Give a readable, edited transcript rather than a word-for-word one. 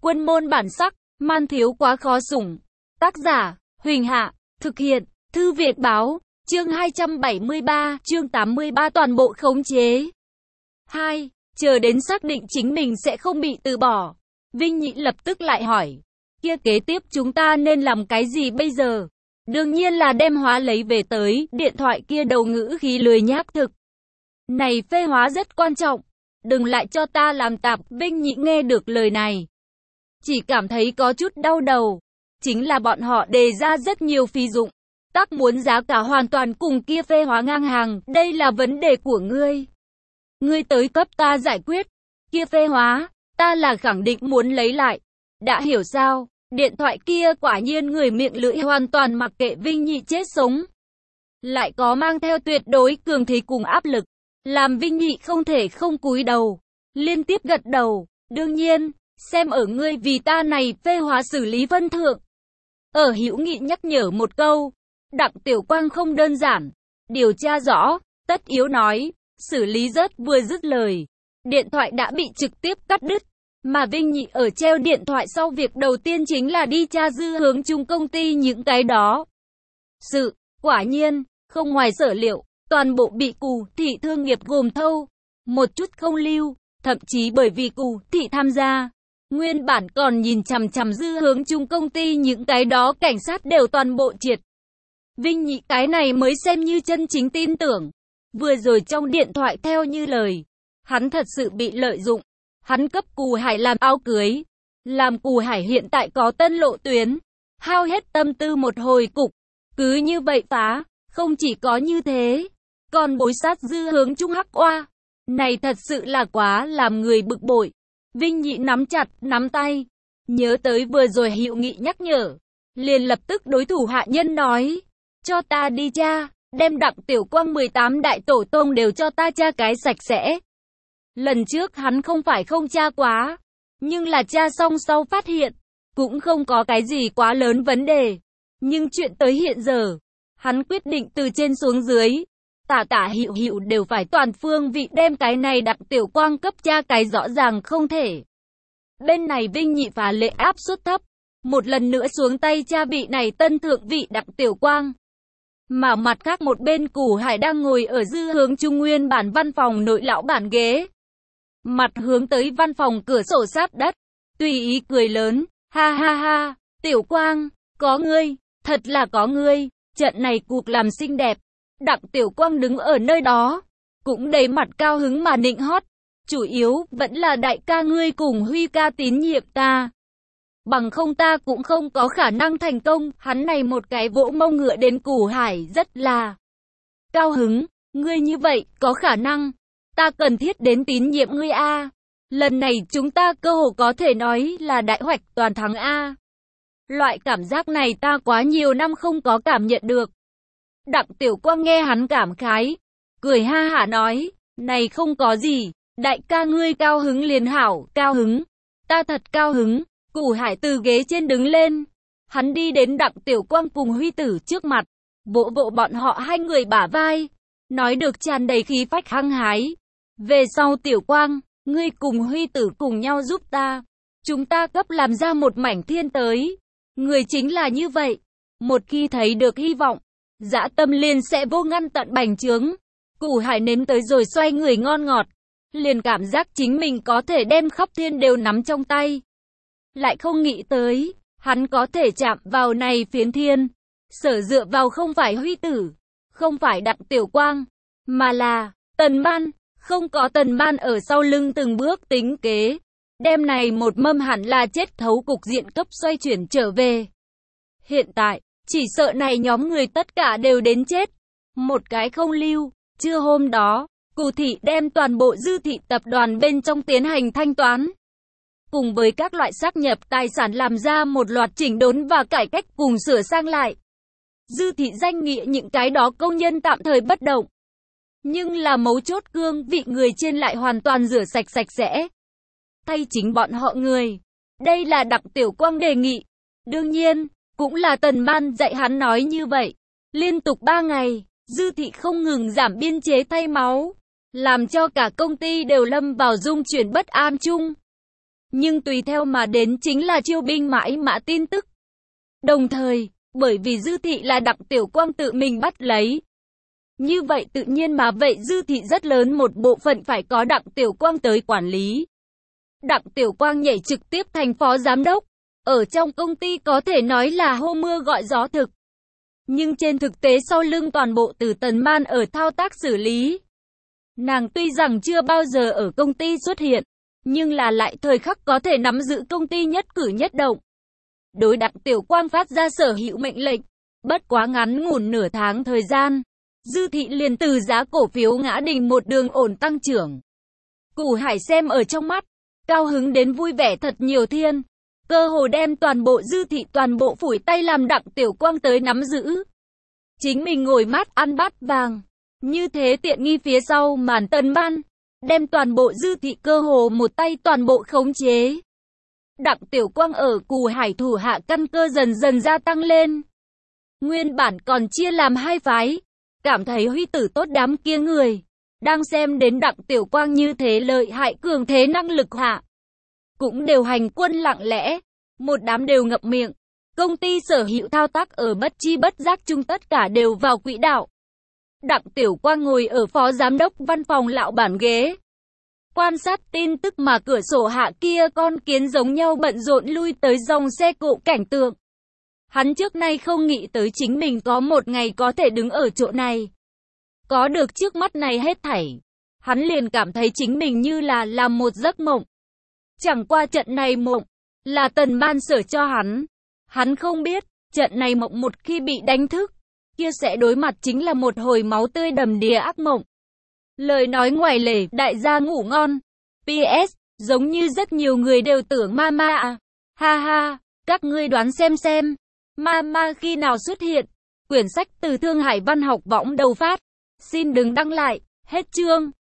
Quân môn bản sắc, man thiếu quá khó sủng. Tác giả, Huỳnh Hạ, thực hiện, Thư Việt Báo, chương 273, chương 83 toàn bộ khống chế. 2. Chờ đến xác định chính mình sẽ không bị từ bỏ. Vinh Nhị lập tức lại hỏi, kia kế tiếp chúng ta nên làm cái gì bây giờ? Đương nhiên là đem hóa lấy về tới, điện thoại kia đầu ngữ khí lười nhác thực. Này phê hóa rất quan trọng, đừng lại cho ta làm tạp. Vinh Nhị nghe được lời này, chỉ cảm thấy có chút đau đầu. Chính là bọn họ đề ra rất nhiều phí dụng, tác muốn giá cả hoàn toàn cùng kia phê hóa ngang hàng, đây là vấn đề của ngươi. Ngươi tới cấp ta giải quyết, kia phê hóa, ta là khẳng định muốn lấy lại. Đã hiểu sao? Điện thoại kia quả nhiên người miệng lưỡi hoàn toàn mặc kệ Vinh Nhị chết sống. Lại có mang theo tuyệt đối cường thế cùng áp lực, làm Vinh Nhị không thể không cúi đầu, liên tiếp gật đầu. Đương nhiên, xem ở ngươi vì ta này phê hóa xử lý phân thượng. Ở Hữu Nghị nhắc nhở một câu, Đặng Tiểu Quang không đơn giản, điều tra rõ, tất yếu nói, xử lý rớt vừa dứt lời. Điện thoại đã bị trực tiếp cắt đứt, mà Vinh Nhị ở treo điện thoại sau việc đầu tiên chính là đi tra dư hướng chung công ty những cái đó. Quả nhiên, không ngoài sở liệu, toàn bộ bị Cù Thị thương nghiệp gồm thâu, một chút không lưu, thậm chí bởi vì Cù Thị tham gia. Nguyên bản còn nhìn chằm chằm dư hướng chung công ty những cái đó cảnh sát đều toàn bộ triệt. Vinh Nhị cái này mới xem như chân chính tin tưởng. Vừa rồi trong điện thoại theo như lời, hắn thật sự bị lợi dụng. Hắn cấp Cù Hải làm áo cưới, làm Cù Hải hiện tại có tân lộ tuyến, hao hết tâm tư một hồi cục. Cứ như vậy phá, không chỉ có như thế, còn bối sát dư hướng chung hắc oa. Này thật sự là quá làm người bực bội. Vinh Nhị nắm chặt, nắm tay. Nhớ tới vừa rồi Hữu Nghị nhắc nhở, liền lập tức đối thủ hạ nhân nói, cho ta đi tra, đem Đặng Tiểu Quang 18 đại tổ tông đều cho ta tra cái sạch sẽ. Lần trước hắn không phải không tra quá, nhưng là tra xong sau phát hiện, cũng không có cái gì quá lớn vấn đề. Nhưng chuyện tới hiện giờ, hắn quyết định từ trên xuống dưới, tả hữu hữu đều phải toàn phương vị đem cái này Đặng Tiểu Quang cấp tra cái rõ ràng không thể. Bên này Vinh Nhị phá lệ áp suất thấp, một lần nữa xuống tay tra vị này tân thượng vị Đặng Tiểu Quang. Mà mặt khác một bên Cù Hải đang ngồi ở dư hướng trung nguyên bản văn phòng nội lão bản ghế. Mặt hướng tới văn phòng cửa sổ sát đất, tùy ý cười lớn, ha ha ha, Tiểu Quang, có ngươi, thật là có ngươi, trận này cuộc làm xinh đẹp. Đặng Tiểu Quang đứng ở nơi đó, cũng đầy mặt cao hứng mà nịnh hót, chủ yếu vẫn là đại ca ngươi cùng Huy ca tín nhiệm ta. Bằng không ta cũng không có khả năng thành công. Hắn này một cái vỗ mông ngựa đến Cù Hải rất là cao hứng, ngươi như vậy có khả năng, ta cần thiết đến tín nhiệm ngươi a. Lần này chúng ta cơ hồ có thể nói là đại hoạch toàn thắng a. Loại cảm giác này ta quá nhiều năm không có cảm nhận được. Đặng Tiểu Quang nghe hắn cảm khái, cười ha hả nói, này không có gì, đại ca ngươi cao hứng liền hảo, cao hứng, ta thật cao hứng. Cù Hải từ ghế trên đứng lên, hắn đi đến Đặng Tiểu Quang cùng Huy Tử trước mặt, vỗ vỗ bọn họ hai người bả vai, nói được tràn đầy khí phách hăng hái. Về sau Tiểu Quang, ngươi cùng Huy Tử cùng nhau giúp ta, chúng ta cấp làm ra một mảnh thiên tới. Người chính là như vậy, một khi thấy được hy vọng, dã tâm liền sẽ vô ngăn tận bành trướng. Cù Hải nếm tới rồi xoay người ngon ngọt, liền cảm giác chính mình có thể đem khắp thiên đều nắm trong tay. Lại không nghĩ tới, hắn có thể chạm vào này phiến thiên, sở dựa vào không phải Huy Tử, không phải Đặng Tiểu Quang, mà là Tần Ban. Không có Tần Ban ở sau lưng từng bước tính kế, đêm này một mâm hẳn là chết thấu cục diện cấp xoay chuyển trở về. Hiện tại, chỉ sợ này nhóm người tất cả đều đến chết, một cái không lưu. Trưa hôm đó, Cù Thị đem toàn bộ Dư Thị tập đoàn bên trong tiến hành thanh toán, cùng với các loại sáp nhập tài sản làm ra một loạt chỉnh đốn và cải cách cùng sửa sang lại. Dư Thị danh nghĩa những cái đó công nhân tạm thời bất động, nhưng là mấu chốt cương vị người trên lại hoàn toàn rửa sạch sạch sẽ, thay chính bọn họ người. Đây là Đặng Tiểu Quang đề nghị, đương nhiên, cũng là Tần Ban dạy hắn nói như vậy. Liên tục 3 ngày, Dư Thị không ngừng giảm biên chế thay máu, làm cho cả công ty đều lâm vào dung chuyển bất an chung. Nhưng tùy theo mà đến chính là chiêu binh mãi mã tin tức. Đồng thời, bởi vì Dư Thị là Đặng Tiểu Quang tự mình bắt lấy. Như vậy tự nhiên mà vậy Dư Thị rất lớn một bộ phận phải có Đặng Tiểu Quang tới quản lý. Đặng Tiểu Quang nhảy trực tiếp thành phó giám đốc. Ở trong công ty có thể nói là hô mưa gọi gió thực. Nhưng trên thực tế sau lưng toàn bộ từ Tần Man ở thao tác xử lý. Nàng tuy rằng chưa bao giờ ở công ty xuất hiện, nhưng là lại thời khắc có thể nắm giữ công ty nhất cử nhất động. Đối Đặng Tiểu Quang phát ra sở hữu mệnh lệnh, bất quá ngắn ngủn nửa tháng thời gian, Dư Thị liền từ giá cổ phiếu ngã đình một đường ổn tăng trưởng. Củ Hải xem ở trong mắt, cao hứng đến vui vẻ thật nhiều thiên, cơ hồ đem toàn bộ Dư Thị toàn bộ phủi tay làm Đặng Tiểu Quang tới nắm giữ. Chính mình ngồi mát ăn bát vàng, như thế tiện nghi phía sau màn Tần Man, đem toàn bộ Dư Thị cơ hồ một tay toàn bộ khống chế. Đặng Tiểu Quang ở Củ Hải thủ hạ căn cơ dần dần gia tăng lên. Nguyên bản còn chia làm hai phái, cảm thấy huy tử tốt đám kia người, đang xem đến Đặng Tiểu Quang như thế lợi hại cường thế năng lực hạ. Cũng đều hành quân lặng lẽ, một đám đều ngậm miệng. Công ty sở hữu thao tác ở bất chi bất giác chung tất cả đều vào quỹ đạo. Đặng Tiểu Quang ngồi ở phó giám đốc văn phòng lão bản ghế. Quan sát tin tức mà cửa sổ hạ kia con kiến giống nhau bận rộn lui tới dòng xe cộ cảnh tượng. Hắn trước nay không nghĩ tới chính mình có một ngày có thể đứng ở chỗ này. Có được trước mắt này hết thảy. Hắn liền cảm thấy chính mình như là làm một giấc mộng. Chẳng qua trận này mộng, là Tần Man sở cho hắn. Hắn không biết, trận này mộng một khi bị đánh thức, kia sẽ đối mặt chính là một hồi máu tươi đầm đìa ác mộng. Lời nói ngoài lề, đại gia ngủ ngon. PS, giống như rất nhiều người đều tưởng Mama à. Ha ha, các ngươi đoán xem. Mama khi nào xuất hiện? Quyển sách từ Thương Hải Văn học võng đầu phát. Xin đừng đăng lại, hết chương.